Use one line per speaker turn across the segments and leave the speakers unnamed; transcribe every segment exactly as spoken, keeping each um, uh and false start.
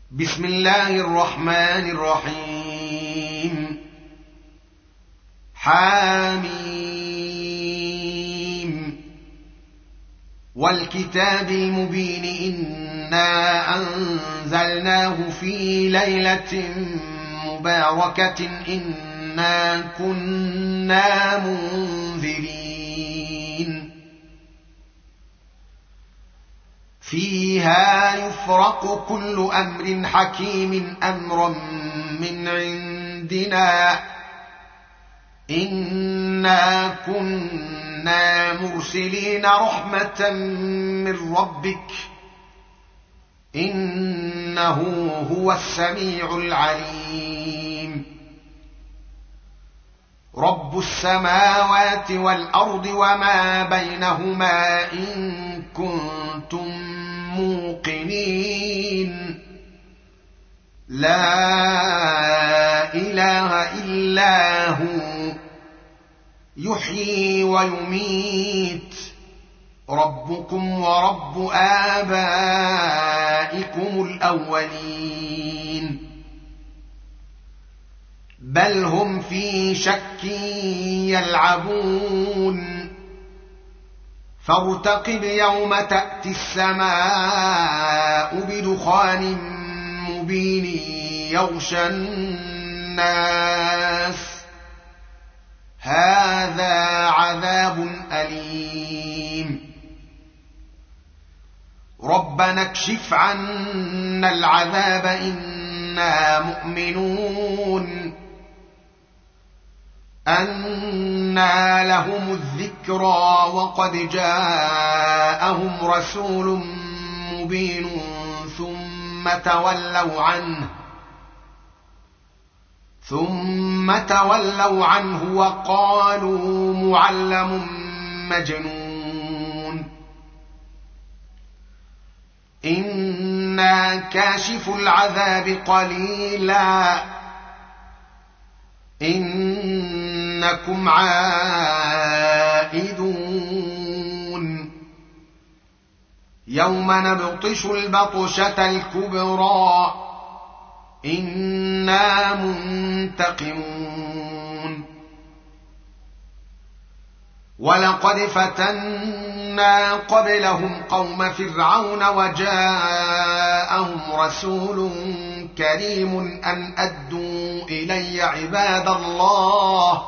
بسم الله الرحمن الرحيم حاميم والكتاب المبين إنا أنزلناه في ليلة مباركة إنا كنا منذرين فيها يفرق كل أمر حكيم أمرا من عندنا إنا كنا مرسلين رحمة من ربك إنه هو السميع العليم رب السماوات والأرض وما بينهما إن كنتم موقنين لا إله إلا هو يحيي ويميت ربكم ورب آبائكم الأولين بل هم في شك يلعبون فارتقب يوم تأتي السماء بدخان مبين يغشى الناس هذا عذاب أليم ربنا اكشف عنا العذاب إنا مؤمنون أنى لهم الذكرى وقد جاءهم رسول مبين ثم تولوا عنه ثم تولوا عنه وقالوا معلم مجنون إنا كاشف العذاب قليلا إنكم عائدون يوم نبطش البطشة الكبرى إنا منتقمون ولقد فتنا قبلهم قوم فرعون وجاءهم رسول كريم أن أدوا إلي عباد الله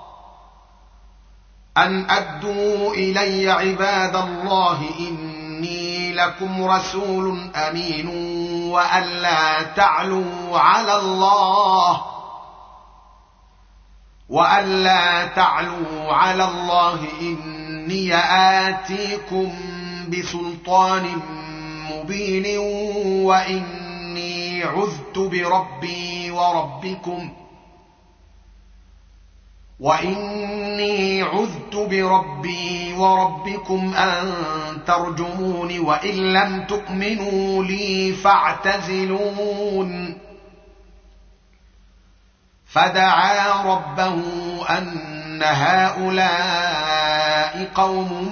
أن أدوا إلي عباد الله إني لكم رسول أمين وأن لا تعلوا على الله وأن لا تعلوا على الله إني آتيكم بسلطان مبين وإني عذت بربي وربكم وإني عذت بربي وربكم أن ترجمون وإن لم تؤمنوا لي فاعتزلون فدعا ربه أن هؤلاء قوم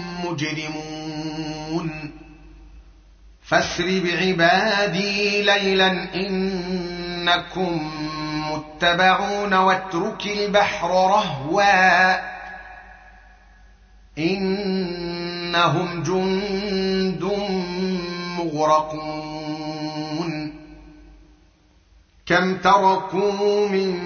مجرمون فاسر بعبادي ليلا إنكم متبعون واترك البحر رهوا إنهم جند مغرقون كم تركوا من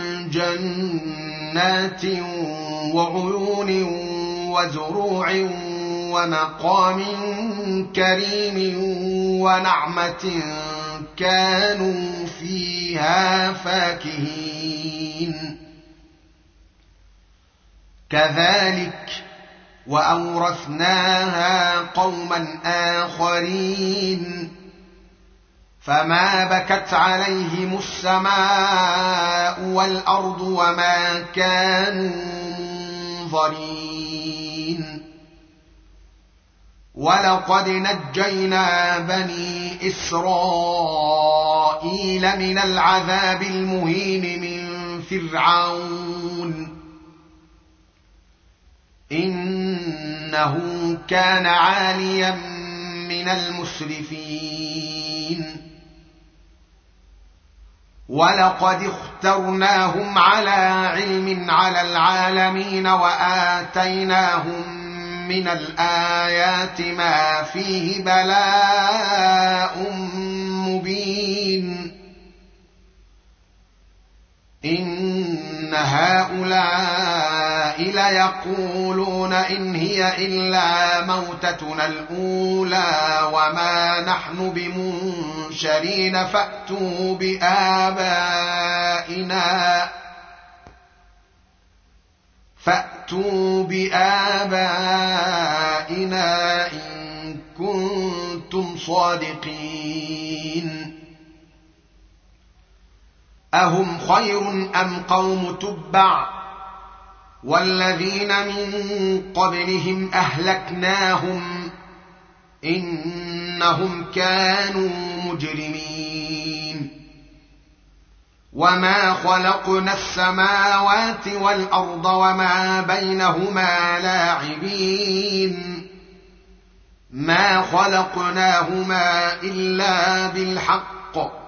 جنات وعيون وزروع ومقام كريم ونعمة كانوا فيها فاكهين كذلك وأورثناها قوما آخرين فما بكت عليهم السماء والأرض وما كانوا منظرين ولقد نجينا بني إسرائيل من العذاب المهين من فرعون إنه كان عاليا من المسرفين ولقد اخترناهم على علم على العالمين وآتيناهم من الآيات ما فيه بلاء مبين إن هؤلاء ليقولون إن هي إلا موتتنا الأولى وما نحن بمنشرين فأتوا بآبائنا فأتوا بآبائنا إن كنتم صادقين أهم خير أم قوم تبع والذين من قبلهم أهلكناهم إنهم كانوا مجرمين وما خلقنا السماوات والأرض وما بينهما لاعبين ما خلقناهما إلا بالحق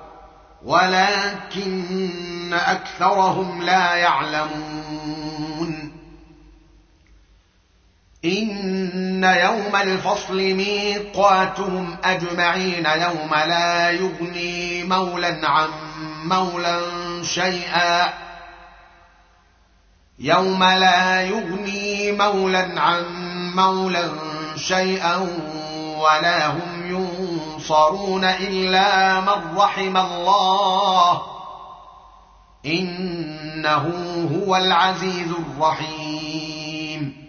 ولكن أكثرهم لا يعلمون إن يوم الفصل ميقاتهم أجمعين يوم لا يغني مولا عن مولا شيئا يوم لا يغني مولا عن مولا شيئا ولا هم ينصرون إلا من رحم الله إنه هو العزيز الرحيم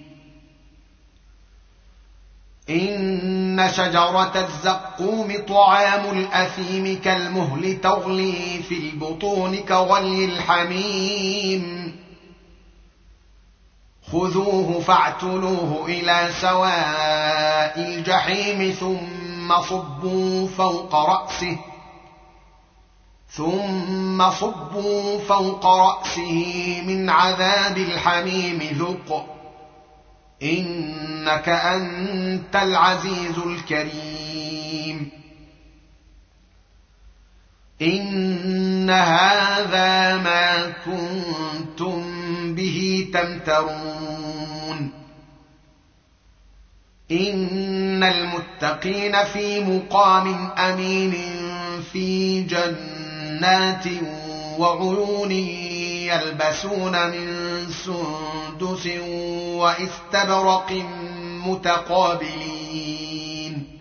إن شجرة الزقوم طعام الأثيم كالمهل تغلي في البطون كغلي الحميم خذوه فاعتلوه إلى سواء الجحيم ثم صبوا فوق رأسه ثم صبوا فوق رأسه من عذاب الحميم ذق إنك أنت العزيز الكريم إن هذا ما كنتم به تمترون إن المتقين في مقام أمين في جنات وعيون يلبسون من سندس واستبرق متقابلين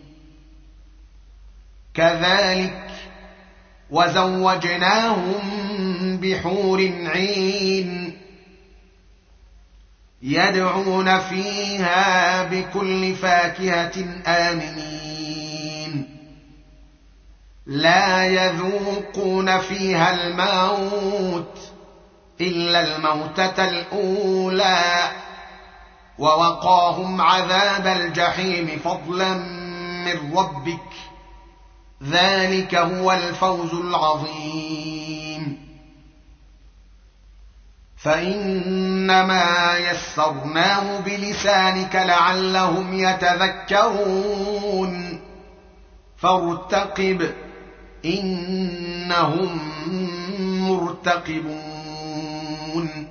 كذلك وزوجناهم بحور عين يدعون فيها بكل فاكهة آمنين لا يذوقون فيها الموت إلا الموتة الأولى ووقاهم عذاب الجحيم فضلا من ربك ذلك هو الفوز العظيم فإنما يسرناه بلسانك لعلهم يتذكرون فارتقب إنهم مرتقبون